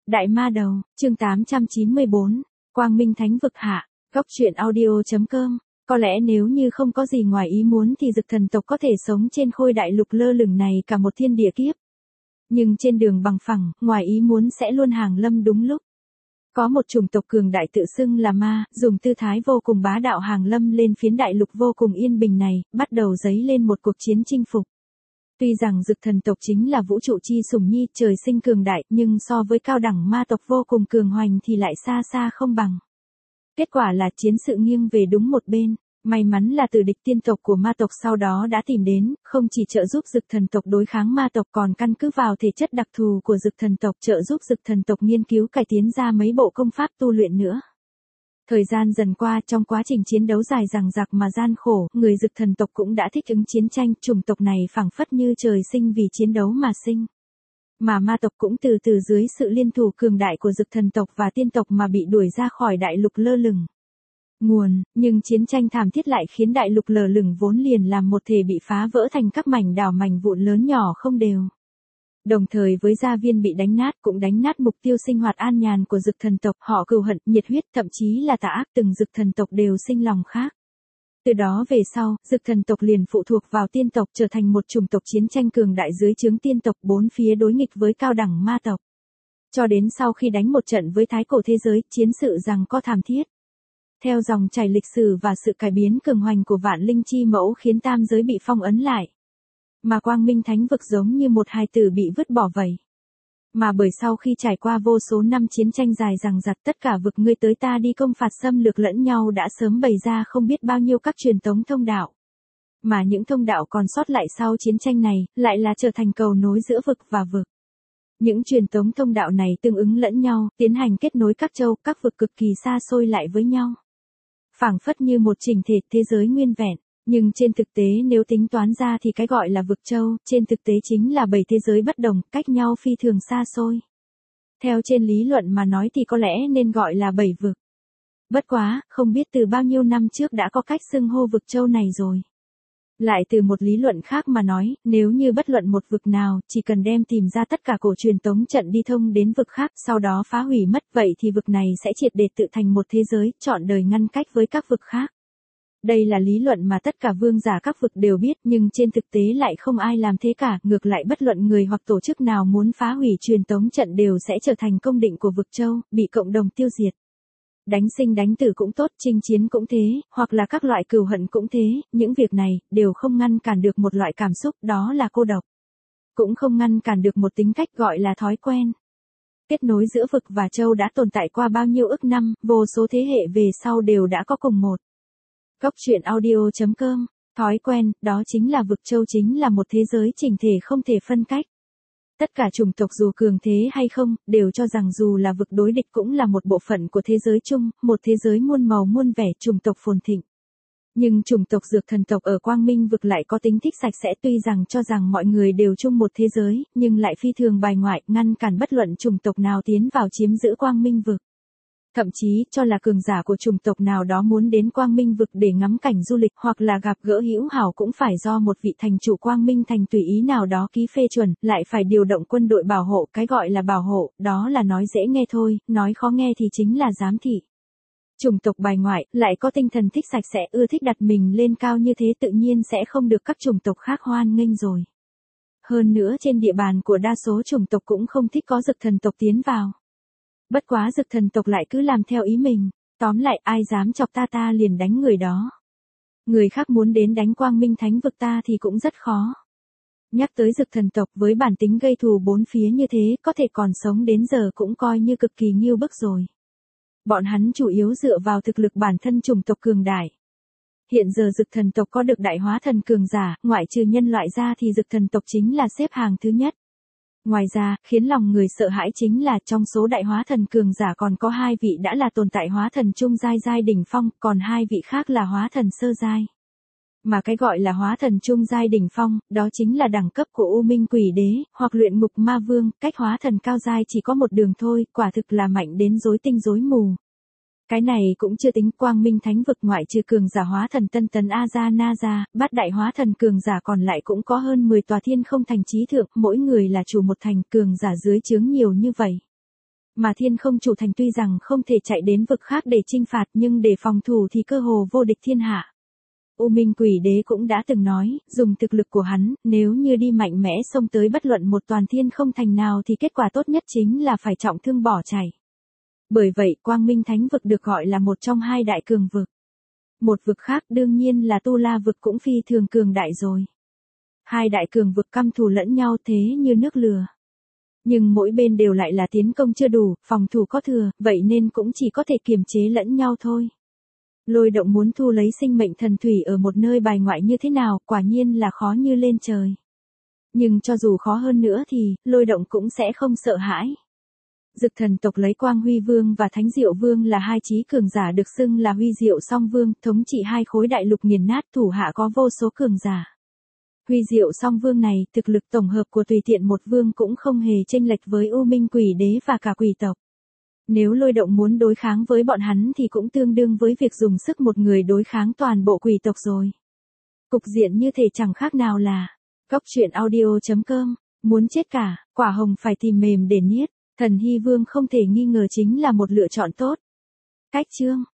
Đại ma đầu, chương 894, Quang Minh Thánh vực hạ, góc truyện audio.com. Có lẽ nếu như không có gì ngoài ý muốn thì Dực thần tộc có thể sống trên khôi đại lục lơ lửng này cả một thiên địa kiếp. Nhưng trên đường bằng phẳng, ngoài ý muốn sẽ luôn hàng lâm đúng lúc. Có một chủng tộc cường đại tự xưng là ma, dùng tư thái vô cùng bá đạo hàng lâm lên phiến đại lục vô cùng yên bình này, bắt đầu dấy lên một cuộc chiến chinh phục. Tuy rằng Dực thần tộc chính là vũ trụ chi sủng nhi trời sinh cường đại, nhưng so với cao đẳng ma tộc vô cùng cường hoành thì lại xa xa không bằng. Kết quả là chiến sự nghiêng về đúng một bên. May mắn là tử địch tiên tộc của ma tộc sau đó đã tìm đến, không chỉ trợ giúp Dực thần tộc đối kháng ma tộc còn căn cứ vào thể chất đặc thù của Dực thần tộc trợ giúp Dực thần tộc nghiên cứu cải tiến ra mấy bộ công pháp tu luyện nữa. Thời gian dần qua, trong quá trình chiến đấu dài dằng dặc mà gian khổ, người Dực thần tộc cũng đã thích ứng chiến tranh, chủng tộc này phảng phất như trời sinh vì chiến đấu mà sinh. Mà ma tộc cũng từ từ dưới sự liên thủ cường đại của Dực thần tộc và tiên tộc mà bị đuổi ra khỏi đại lục lơ lửng. Nhưng chiến tranh thảm thiết lại khiến đại lục lơ lửng vốn liền làm một thể bị phá vỡ thành các mảnh đảo mảnh vụn lớn nhỏ không đều. Đồng thời với gia viên bị đánh nát cũng đánh nát mục tiêu sinh hoạt an nhàn của Dực thần tộc, họ cừu hận, nhiệt huyết, thậm chí là tà ác từng Dực thần tộc đều sinh lòng khác. Từ đó về sau, Dực thần tộc liền phụ thuộc vào tiên tộc trở thành một chủng tộc chiến tranh cường đại dưới trướng tiên tộc bốn phía đối nghịch với cao đẳng ma tộc. Cho đến sau khi đánh một trận với thái cổ thế giới, chiến sự giằng co thảm thiết. Theo dòng chảy lịch sử và sự cải biến cường hoành của vạn linh chi mẫu khiến tam giới bị phong ấn lại. Mà Quang Minh Thánh vực giống như một hài tử bị vứt bỏ vậy. Mà bởi sau khi trải qua vô số năm chiến tranh dài dằng dặc, tất cả vực ngươi tới ta đi công phạt xâm lược lẫn nhau đã sớm bày ra không biết bao nhiêu các truyền tống thông đạo. Mà những thông đạo còn sót lại sau chiến tranh này, lại là trở thành cầu nối giữa vực và vực. Những truyền tống thông đạo này tương ứng lẫn nhau, tiến hành kết nối các châu, các vực cực kỳ xa xôi lại với nhau. Phảng phất như một chỉnh thể thế giới nguyên vẹn. Nhưng trên thực tế nếu tính toán ra thì cái gọi là vực châu, trên thực tế chính là 7 thế giới bất đồng, cách nhau phi thường xa xôi. Theo trên lý luận mà nói thì có lẽ nên gọi là 7 vực. Bất quá, không biết từ bao nhiêu năm trước đã có cách xưng hô vực châu này rồi. Lại từ một lý luận khác mà nói, nếu như bất luận một vực nào, chỉ cần đem tìm ra tất cả cổ truyền tống trận đi thông đến vực khác, sau đó phá hủy mất, vậy thì vực này sẽ triệt để tự thành một thế giới, trọn đời ngăn cách với các vực khác. Đây là lý luận mà tất cả vương giả các vực đều biết, nhưng trên thực tế lại không ai làm thế cả, ngược lại bất luận người hoặc tổ chức nào muốn phá hủy truyền tống trận đều sẽ trở thành công định của vực châu, bị cộng đồng tiêu diệt. Đánh sinh đánh tử cũng tốt, chinh chiến cũng thế, hoặc là các loại cừu hận cũng thế, những việc này đều không ngăn cản được một loại cảm xúc, đó là cô độc. Cũng không ngăn cản được một tính cách gọi là thói quen. Kết nối giữa vực và châu đã tồn tại qua bao nhiêu ức năm, vô số thế hệ về sau đều đã có cùng một. Góc truyện audio.com, thói quen, đó chính là vực châu chính là một thế giới chỉnh thể không thể phân cách. Tất cả chủng tộc dù cường thế hay không, đều cho rằng dù là vực đối địch cũng là một bộ phận của thế giới chung, một thế giới muôn màu muôn vẻ chủng tộc phồn thịnh. Nhưng chủng tộc Dực thần tộc ở Quang Minh vực lại có tính thích sạch sẽ, tuy rằng cho rằng mọi người đều chung một thế giới, nhưng lại phi thường bài ngoại, ngăn cản bất luận chủng tộc nào tiến vào chiếm giữ Quang Minh vực. Thậm chí cho là cường giả của chủng tộc nào đó muốn đến Quang Minh vực để ngắm cảnh du lịch hoặc là gặp gỡ hữu hảo cũng phải do một vị thành chủ Quang Minh thành tùy ý nào đó ký phê chuẩn, lại phải điều động quân đội bảo hộ, cái gọi là bảo hộ, đó là nói dễ nghe thôi, nói khó nghe thì chính là giám thị. Chủng tộc bài ngoại, lại có tinh thần thích sạch sẽ, ưa thích đặt mình lên cao như thế tự nhiên sẽ không được các chủng tộc khác hoan nghênh rồi. Hơn nữa trên địa bàn của đa số chủng tộc cũng không thích có Dực thần tộc tiến vào. Bất quá Dực thần tộc lại cứ làm theo ý mình, tóm lại ai dám chọc ta liền đánh người đó. Người khác muốn đến đánh Quang Minh Thánh vực ta thì cũng rất khó. Nhắc tới Dực thần tộc với bản tính gây thù bốn phía như thế, có thể còn sống đến giờ cũng coi như cực kỳ nghiêu bức rồi. Bọn hắn chủ yếu dựa vào thực lực bản thân chủng tộc cường đại. Hiện giờ Dực thần tộc có được đại hóa thần cường giả, ngoại trừ nhân loại ra thì Dực thần tộc chính là xếp hàng thứ nhất. Ngoài ra, khiến lòng người sợ hãi chính là trong số đại hóa thần cường giả còn có 2 vị đã là tồn tại hóa thần trung giai đỉnh phong, còn 2 vị khác là hóa thần sơ giai. Mà cái gọi là hóa thần trung giai đỉnh phong, đó chính là đẳng cấp của U Minh Quỷ Đế, hoặc luyện ngục ma vương, cách hóa thần cao giai chỉ có một đường thôi, quả thực là mạnh đến rối tinh rối mù. Cái này cũng chưa tính Quang Minh Thánh vực ngoại trừ cường giả hóa thần Tân Tấn A Gia Na Gia, bát đại hóa thần cường giả còn lại cũng có hơn 10 tòa thiên không thành chí thượng, mỗi người là chủ một thành, cường giả dưới trướng nhiều như vậy. Mà thiên không chủ thành tuy rằng không thể chạy đến vực khác để chinh phạt nhưng để phòng thủ thì cơ hồ vô địch thiên hạ. U Minh Quỷ Đế cũng đã từng nói, dùng thực lực của hắn, nếu như đi mạnh mẽ xông tới bất luận một toàn thiên không thành nào thì kết quả tốt nhất chính là phải trọng thương bỏ chạy. Bởi vậy Quang Minh Thánh vực được gọi là một trong hai đại cường vực. Một vực khác đương nhiên là Tu La vực cũng phi thường cường đại rồi. Hai đại cường vực căm thù lẫn nhau thế như nước lửa. Nhưng mỗi bên đều lại là tiến công chưa đủ, phòng thủ có thừa, vậy nên cũng chỉ có thể kiềm chế lẫn nhau thôi. Lôi động muốn thu lấy sinh mệnh thần thủy ở một nơi bài ngoại như thế nào, quả nhiên là khó như lên trời. Nhưng cho dù khó hơn nữa thì, lôi động cũng sẽ không sợ hãi. Dực thần tộc lấy Quang Huy Vương và Thánh Diệu Vương là hai chí cường giả được xưng là Huy Diệu Song Vương, thống trị hai khối đại lục nghiền nát, thủ hạ có vô số cường giả. Huy Diệu Song Vương này, thực lực tổng hợp của tùy tiện một vương cũng không hề chênh lệch với U Minh Quỷ Đế và cả quỷ tộc. Nếu lôi động muốn đối kháng với bọn hắn thì cũng tương đương với việc dùng sức một người đối kháng toàn bộ quỷ tộc rồi. Cục diện như thể chẳng khác nào là goctruyện.audio.com, muốn chết cả, quả hồng phải tìm mềm để niết, Thần Hy Vương không thể nghi ngờ chính là một lựa chọn tốt. Cách chương